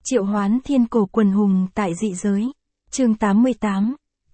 Triệu hoán thiên cổ quần hùng tại dị giới. Chương 88,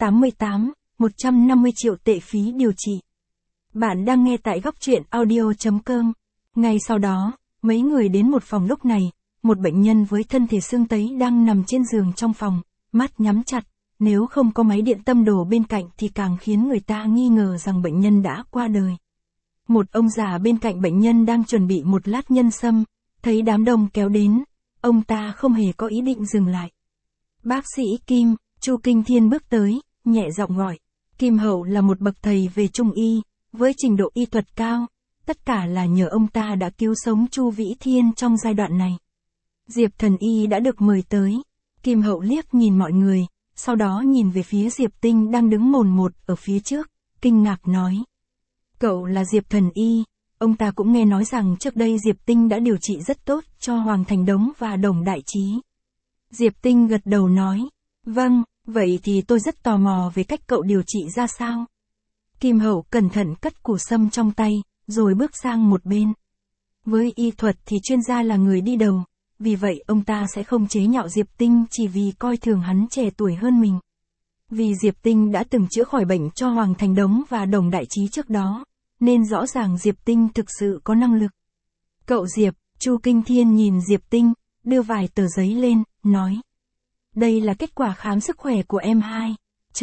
150 triệu tệ phí điều trị. Bạn đang nghe tại góc truyện audio.com. Ngay sau đó, mấy người đến một phòng. Lúc này, một bệnh nhân với thân thể xương tấy đang nằm trên giường trong phòng, mắt nhắm chặt. Nếu không có máy điện tâm đồ bên cạnh thì càng khiến người ta nghi ngờ rằng bệnh nhân đã qua đời. Một ông già bên cạnh bệnh nhân đang chuẩn bị một lát nhân sâm, thấy đám đông kéo đến, ông ta không hề có ý định dừng lại. Bác sĩ Kim, Chu Kinh Thiên bước tới, nhẹ giọng gọi. Kim Hậu là một bậc thầy về trung y, với trình độ y thuật cao, tất cả là nhờ ông ta đã cứu sống Chu Vĩ Thiên trong giai đoạn này. Diệp Thần Y đã được mời tới. Kim Hậu liếc nhìn mọi người, sau đó nhìn về phía Diệp Tinh đang đứng mồn một ở phía trước, kinh ngạc nói. Cậu là Diệp Thần Y. Ông ta cũng nghe nói rằng trước đây Diệp Tinh đã điều trị rất tốt cho Hoàng Thành Đống và Đồng Đại Trí. Diệp Tinh gật đầu nói. Vâng, vậy thì tôi rất tò mò về cách cậu điều trị ra sao. Kim Hậu cẩn thận cất củ sâm trong tay, rồi bước sang một bên. Với y thuật thì chuyên gia là người đi đầu, vì vậy ông ta sẽ không chế nhạo Diệp Tinh chỉ vì coi thường hắn trẻ tuổi hơn mình. Vì Diệp Tinh đã từng chữa khỏi bệnh cho Hoàng Thành Đống và Đồng Đại Trí trước đó, nên rõ ràng Diệp Tinh thực sự có năng lực. Cậu Diệp, Chu Kinh Thiên nhìn Diệp Tinh, đưa vài tờ giấy lên, nói. Đây là kết quả khám sức khỏe của em hai.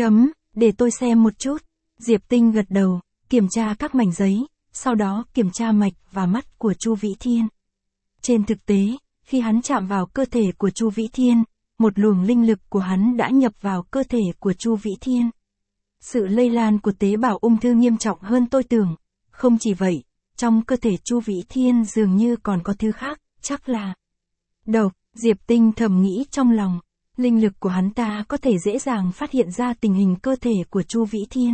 Để tôi xem một chút. Diệp Tinh gật đầu, kiểm tra các mảnh giấy, sau đó kiểm tra mạch và mắt của Chu Vĩ Thiên. Trên thực tế, khi hắn chạm vào cơ thể của Chu Vĩ Thiên, một luồng linh lực của hắn đã nhập vào cơ thể của Chu Vĩ Thiên. Sự lây lan của tế bào ung thư nghiêm trọng hơn tôi tưởng. Không chỉ vậy, trong cơ thể Chu Vĩ Thiên dường như còn có thứ khác, chắc là độc. Diệp Tinh thầm nghĩ trong lòng, linh lực của hắn ta có thể dễ dàng phát hiện ra tình hình cơ thể của Chu Vĩ Thiên.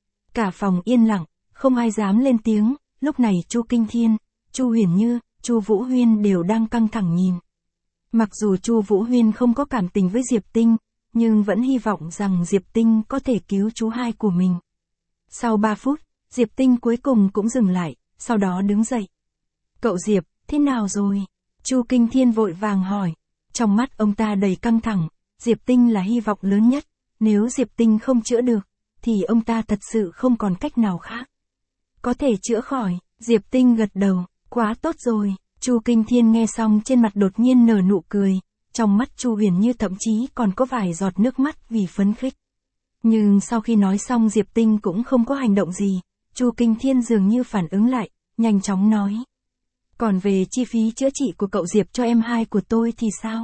Cả phòng yên lặng, không ai dám lên tiếng. Lúc này Chu Kinh Thiên, Chu Huyền Như, Chu Vũ Huyên đều đang căng thẳng nhìn. Mặc dù Chu Vũ Huyên không có cảm tình với Diệp Tinh, nhưng vẫn hy vọng rằng Diệp Tinh có thể cứu chú hai của mình. Sau 3 phút, Diệp Tinh cuối cùng cũng dừng lại, sau đó đứng dậy. Cậu Diệp, thế nào rồi? Chu Kinh Thiên vội vàng hỏi. Trong mắt ông ta đầy căng thẳng, Diệp Tinh là hy vọng lớn nhất, nếu Diệp Tinh không chữa được, thì ông ta thật sự không còn cách nào khác. Có thể chữa khỏi, Diệp Tinh gật đầu, quá tốt rồi. Chu Kinh Thiên nghe xong trên mặt đột nhiên nở nụ cười, trong mắt Chu Huyền Như thậm chí còn có vài giọt nước mắt vì phấn khích. Nhưng sau khi nói xong Diệp Tinh cũng không có hành động gì, Chu Kinh Thiên dường như phản ứng lại, nhanh chóng nói. Còn về chi phí chữa trị của cậu Diệp cho em hai của tôi thì sao?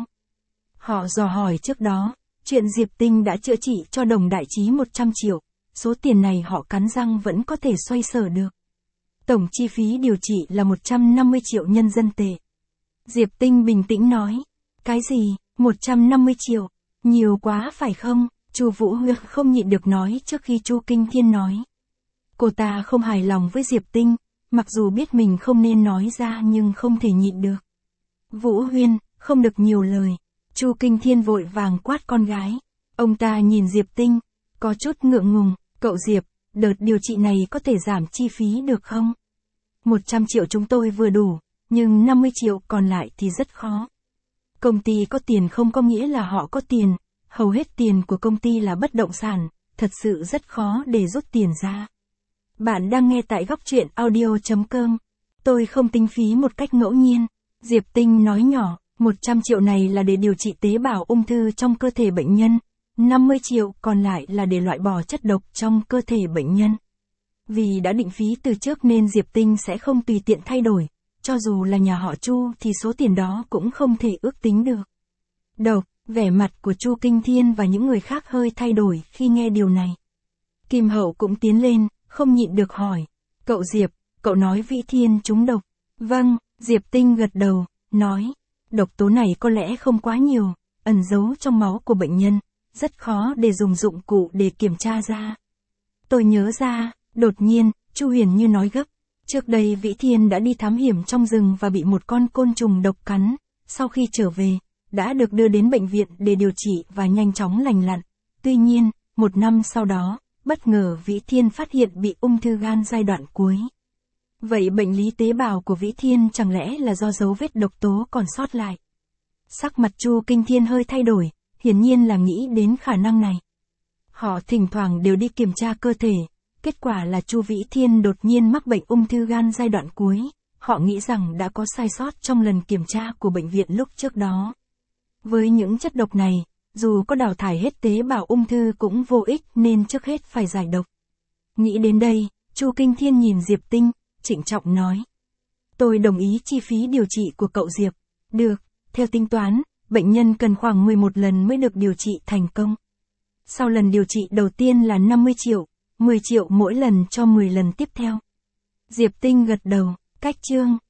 Họ dò hỏi trước đó, chuyện Diệp Tinh đã chữa trị cho Đồng Đại Trí 100 triệu, số tiền này họ cắn răng vẫn có thể xoay sở được. Tổng chi phí điều trị là 150 triệu nhân dân tệ. Diệp Tinh bình tĩnh nói. Cái gì, 150 triệu? Nhiều quá phải không? Chu Vũ Huyên không nhịn được nói trước khi Chu Kinh Thiên nói. Cô ta không hài lòng với Diệp Tinh, mặc dù biết mình không nên nói ra nhưng không thể nhịn được. Vũ Huyên, không được nhiều lời. Chu Kinh Thiên vội vàng quát con gái. Ông ta nhìn Diệp Tinh, có chút ngượng ngùng. Cậu Diệp, đợt điều trị này có thể giảm chi phí được không? 100 triệu chúng tôi vừa đủ, nhưng 50 triệu còn lại thì rất khó. Công ty có tiền không có nghĩa là họ có tiền, hầu hết tiền của công ty là bất động sản, thật sự rất khó để rút tiền ra. Bạn đang nghe tại góc truyện audio.com. Tôi không tính phí một cách ngẫu nhiên. Diệp Tinh nói nhỏ, 100 triệu này là để điều trị tế bào ung thư trong cơ thể bệnh nhân, 50 triệu còn lại là để loại bỏ chất độc trong cơ thể bệnh nhân. Vì đã định phí từ trước nên Diệp Tinh sẽ không tùy tiện thay đổi, cho dù là nhà họ Chu thì số tiền đó cũng không thể ước tính được. Độc, vẻ mặt của Chu Kinh Thiên và những người khác hơi thay đổi khi nghe điều này. Kim Hậu cũng tiến lên, không nhịn được hỏi. Cậu Diệp, cậu nói Vĩ Thiên trúng độc. Vâng, Diệp Tinh gật đầu, nói. Độc tố này có lẽ không quá nhiều, ẩn giấu trong máu của bệnh nhân, rất khó để dùng dụng cụ để kiểm tra ra. Tôi nhớ ra, đột nhiên, Chu Huyền Như nói gấp. Trước đây Vĩ Thiên đã đi thám hiểm trong rừng và bị một con côn trùng độc cắn, sau khi trở về, đã được đưa đến bệnh viện để điều trị và nhanh chóng lành lặn. Tuy nhiên, 1 năm sau đó, bất ngờ Vĩ Thiên phát hiện bị ung thư gan giai đoạn cuối. Vậy bệnh lý tế bào của Vĩ Thiên chẳng lẽ là do dấu vết độc tố còn sót lại? Sắc mặt Chu Kinh Thiên hơi thay đổi, hiển nhiên là nghĩ đến khả năng này. Họ thỉnh thoảng đều đi kiểm tra cơ thể, kết quả là Chu Vĩ Thiên đột nhiên mắc bệnh ung thư gan giai đoạn cuối. Họ nghĩ rằng đã có sai sót trong lần kiểm tra của bệnh viện lúc trước đó. Với những chất độc này, dù có đào thải hết tế bào ung thư cũng vô ích nên trước hết phải giải độc. Nghĩ đến đây, Chu Kinh Thiên nhìn Diệp Tinh, trịnh trọng nói. Tôi đồng ý chi phí điều trị của cậu Diệp. Được, theo tính toán, bệnh nhân cần khoảng 11 lần mới được điều trị thành công. Sau lần điều trị đầu tiên là 50 triệu, 10 triệu mỗi lần cho 10 lần tiếp theo. Diệp Tinh gật đầu, cách chương.